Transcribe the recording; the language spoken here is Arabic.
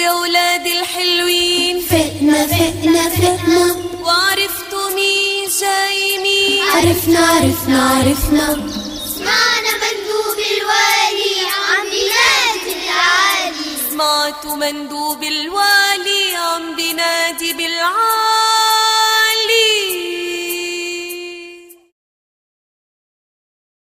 يا ولاد الحلوين، فقنا فقنا فقنا، وعرفتوا مين جاي مين. عرفنا عرفنا عرفنا، سمعنا مندوب الوالي عم بينادي العالي. سمعتوا مندوب الوالي